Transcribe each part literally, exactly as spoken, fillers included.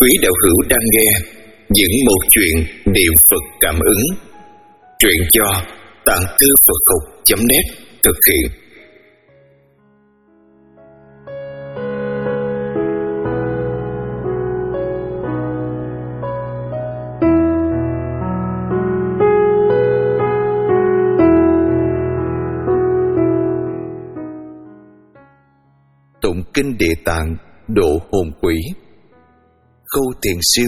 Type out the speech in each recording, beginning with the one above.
Quý đạo hữu đang nghe những một chuyện niệm Phật cảm ứng. Truyện do tạng thư Phật học chấm net thực hiện. Tụng kinh Địa Tạng độ hồn quỷ. Khâu Thiền Siêu.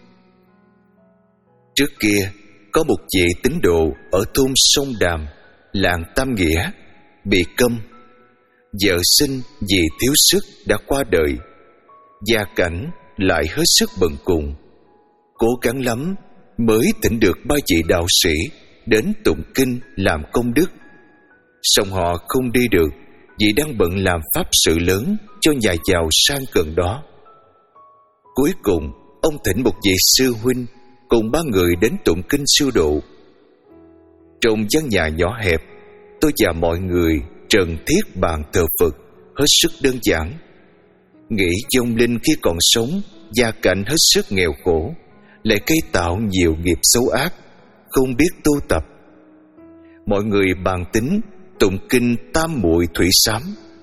Trước kia có một vị tín đồ ở thôn Sông Đàm, làng Tam Nghĩa, bị câm. Vợ sinh vì thiếu sức đã qua đời, gia cảnh lại hết sức bần cùng. Cố gắng lắm mới thỉnh được ba vị đạo sĩ đến tụng kinh làm công đức. Song họ không đi được vì đang bận làm pháp sự lớn cho nhà giàu sang gần đó. Cuối cùng ông thỉnh một vị sư huynh cùng ba người đến tụng kinh siêu độ. Trong gian nhà nhỏ hẹp, tôi và mọi người trần thiết bàn thờ Phật hết sức đơn giản. Nghĩ vong linh khi còn sống gia cảnh hết sức nghèo khổ, lại cây tạo nhiều nghiệp xấu ác, không biết tu tập. Mọi người bàn tính tụng kinh Tam Muội Thủy Sám.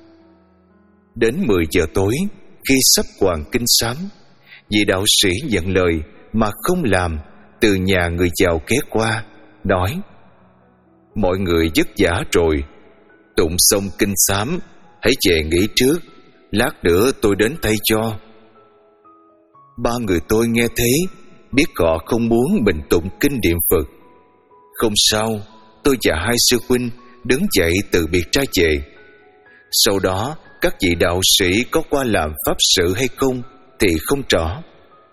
Đến mười giờ tối, khi sắp hoàn kinh sám, vị đạo sĩ nhận lời mà không làm, từ nhà người giàu ghé qua nói: mọi người vất vả rồi, tụng xong kinh sám hãy về nghỉ trước, lát nữa tôi đến thay cho. Ba người tôi nghe thế, biết họ không muốn mình tụng kinh niệm Phật. Không sao, tôi và hai sư huynh đứng dậy từ biệt ra về. Sau đó các vị đạo sĩ có qua làm pháp sự hay không thì không rõ.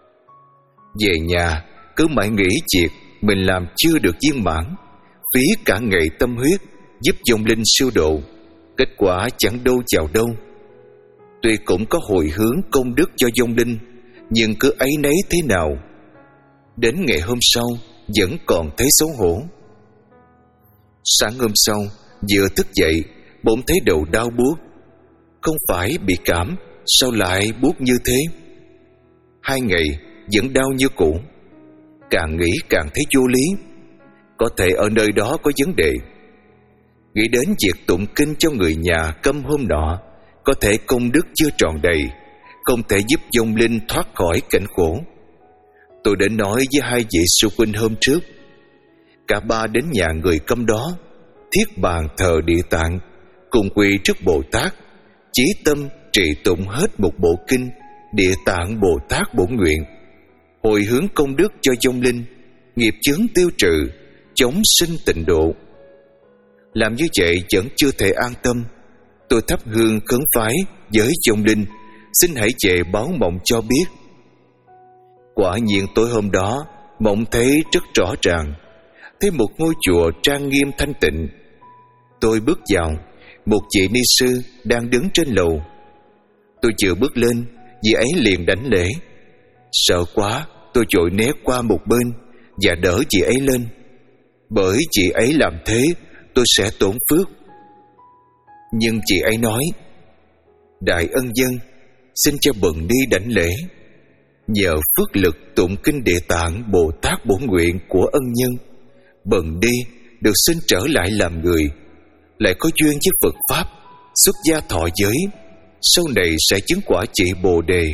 Về nhà cứ mãi nghĩ việc mình làm chưa được viên mãn, phí cả ngày tâm huyết giúp vong linh siêu độ, kết quả chẳng đâu vào đâu. Tuy cũng có hồi hướng công đức cho vong linh, nhưng cứ áy náy thế nào. Đến ngày hôm sau vẫn còn thấy xấu hổ. Sáng hôm sau vừa thức dậy bỗng thấy đầu đau buốt. Không phải bị cảm, sao lại buốt như thế? Hai ngày vẫn đau như cũ. Càng nghĩ càng thấy vô lý. Có thể ở nơi đó có vấn đề. Nghĩ đến việc tụng kinh cho người nhà câm hôm nọ, có thể công đức chưa tròn đầy, không thể giúp vong linh thoát khỏi cảnh khổ. Tôi đến nói với hai vị sư huynh hôm trước. Cả ba đến nhà người câm đó, thiết bàn thờ Địa Tạng, cùng quỳ trước Bồ Tát, chí tâm trì tụng hết một bộ kinh Địa Tạng Bồ Tát Bổn Nguyện, hồi hướng công đức cho vong linh, nghiệp chướng tiêu trừ, chống sinh tịnh độ. Làm như vậy vẫn chưa thể an tâm. Tôi thắp hương khấn phái với vong linh, xin hãy về báo mộng cho biết. Quả nhiên tối hôm đó mộng thấy rất rõ ràng, thấy một ngôi chùa trang nghiêm thanh tịnh. Tôi bước vào, một vị ni sư đang đứng trên lầu. Tôi vừa bước lên, vị ấy liền đảnh lễ. Sợ quá, tôi vội né qua một bên và đỡ chị ấy lên. Bởi chị ấy làm thế, tôi sẽ tổn phước. Nhưng chị ấy nói: đại ân dân, xin cho bần ni đảnh lễ. Nhờ phước lực tụng kinh Địa Tạng Bồ Tát Bổn Nguyện của ân nhân, bần ni được sinh trở lại làm người, lại có duyên với Phật Pháp, xuất gia thọ giới, sau này sẽ chứng quả trị Bồ Đề.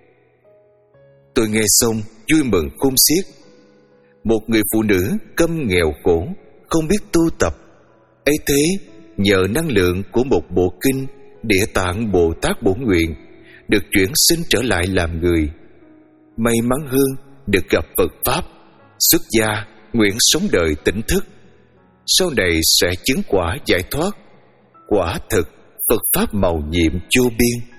Tôi nghe xong vui mừng khôn xiết. Một người phụ nữ câm nghèo khổ, không biết tu tập, ấy thế nhờ năng lượng của một bộ kinh Địa Tạng Bồ Tát Bổn Nguyện được chuyển sinh trở lại làm người. May mắn hơn được gặp Phật Pháp, xuất gia, nguyện sống đời tỉnh thức, sau này sẽ chứng quả giải thoát. Quả thực Phật Pháp màu nhiệm vô biên.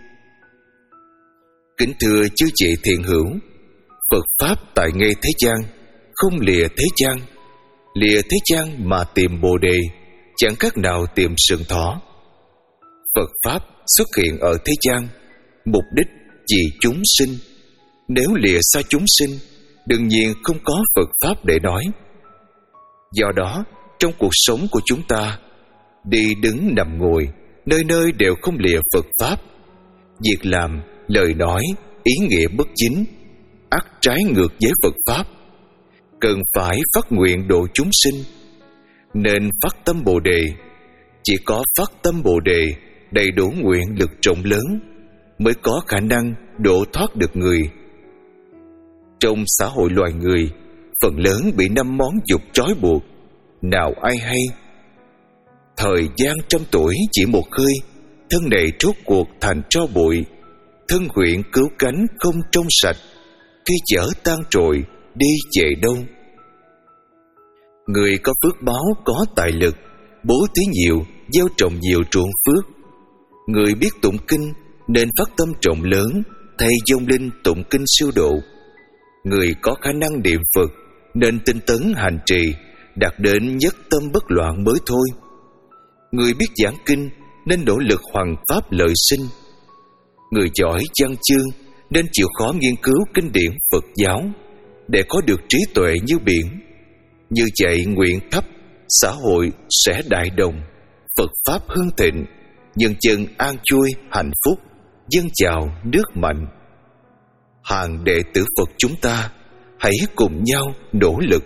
Kính thưa chư vị thiện hữu, Phật Pháp tại ngay thế gian, không lìa thế gian. Lìa thế gian mà tìm Bồ Đề, chẳng khác nào tìm sừng thỏ. Phật Pháp xuất hiện ở thế gian, mục đích vì chúng sinh. Nếu lìa xa chúng sinh, đương nhiên không có Phật Pháp để nói. Do đó, trong cuộc sống của chúng ta, đi đứng nằm ngồi, nơi nơi đều không lìa Phật Pháp. Việc làm, lời nói, ý nghĩa bất chính, ắt trái ngược với Phật Pháp, cần phải phát nguyện độ chúng sinh. Nên phát tâm Bồ Đề. Chỉ có phát tâm Bồ Đề đầy đủ nguyện lực rộng lớn mới có khả năng độ thoát được người. Trong xã hội loài người, phần lớn bị năm món dục trói buộc, nào ai hay. Thời gian trăm tuổi chỉ một hơi, thân này rốt cuộc thành tro bụi. Thân nguyện cứu cánh không trong sạch, khi chở tan trội đi về đâu. Người có phước báo có tài lực, bố thí nhiều, gieo trồng nhiều ruộng phước. Người biết tụng kinh nên phát tâm rộng lớn, thầy vong linh tụng kinh siêu độ. Người có khả năng niệm Phật nên tinh tấn hành trì, đạt đến nhất tâm bất loạn mới thôi. Người biết giảng kinh nên nỗ lực hoằng pháp lợi sinh. Người giỏi văn chương nên chịu khó nghiên cứu kinh điển Phật giáo để có được trí tuệ như biển. Như vậy nguyện thấp, xã hội sẽ đại đồng, Phật Pháp hưng thịnh, nhân dân an vui hạnh phúc, dân giàu nước mạnh. Hàng đệ tử Phật chúng ta hãy cùng nhau nỗ lực.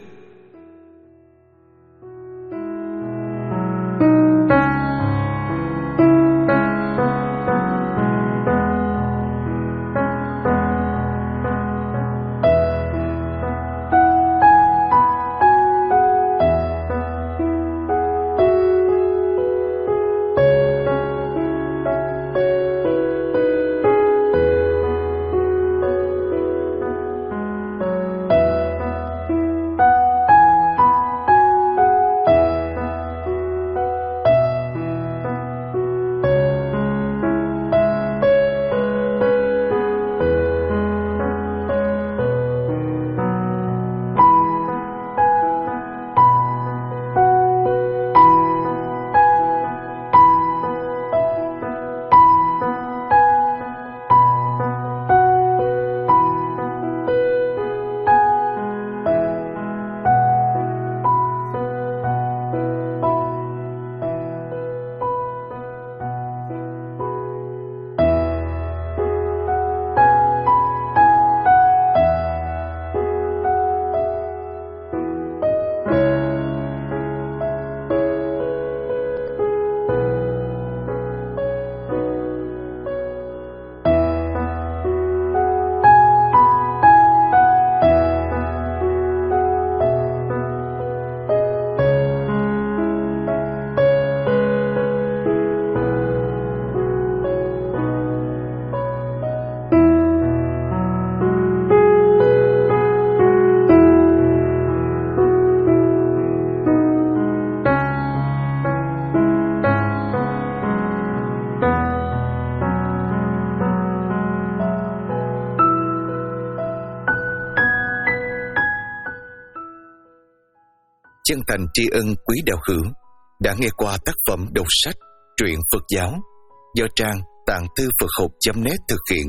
Chân thành tri ân quý đạo hữu đã nghe qua tác phẩm đọc sách truyện Phật giáo do trang tạng thư Phật học chấm net thực hiện.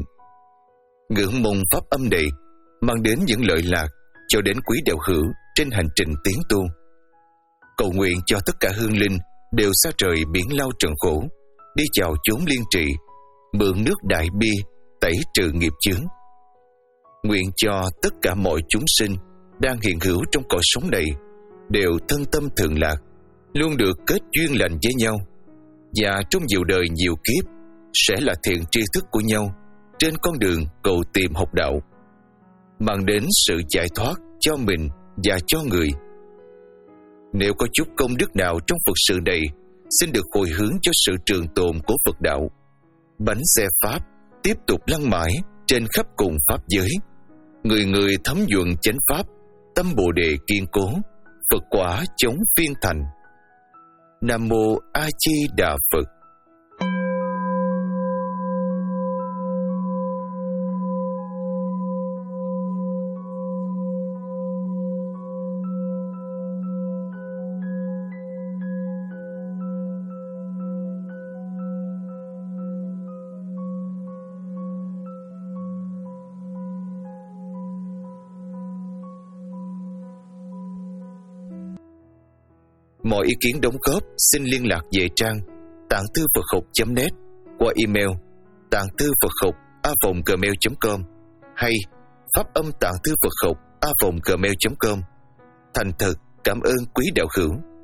Ngưỡng mong pháp âm này mang đến những lợi lạc cho đến quý đạo hữu trên hành trình tiến tu. Cầu nguyện cho tất cả hương linh đều xa trời biển lao trần khổ, đi vào chốn liên trị, mượn nước đại bi tẩy trừ nghiệp chướng. Nguyện cho tất cả mọi chúng sinh đang hiện hữu trong cõi sống này đều thân tâm thường lạc, luôn được kết duyên lành với nhau, và trong nhiều đời nhiều kiếp sẽ là thiện tri thức của nhau trên con đường cầu tìm học đạo, mang đến sự giải thoát cho mình và cho người. Nếu có chút công đức nào trong Phật sự này, xin được hồi hướng cho sự trường tồn của Phật đạo. Bánh xe Pháp tiếp tục lăn mãi trên khắp cùng Pháp giới, người người thấm nhuần chánh Pháp, tâm Bồ Đề kiên cố, Phật quả chống phiên thành. Nam Mô A Di Đà Phật. Mọi ý kiến đóng góp xin liên lạc về trang tạng thư Phật học chấm net qua email tạng thư Phật học a vòng gmail chấm com hay pháp âm tạng thư Phật học a vòng gmail chấm com. Thành thật cảm ơn quý đạo hữu.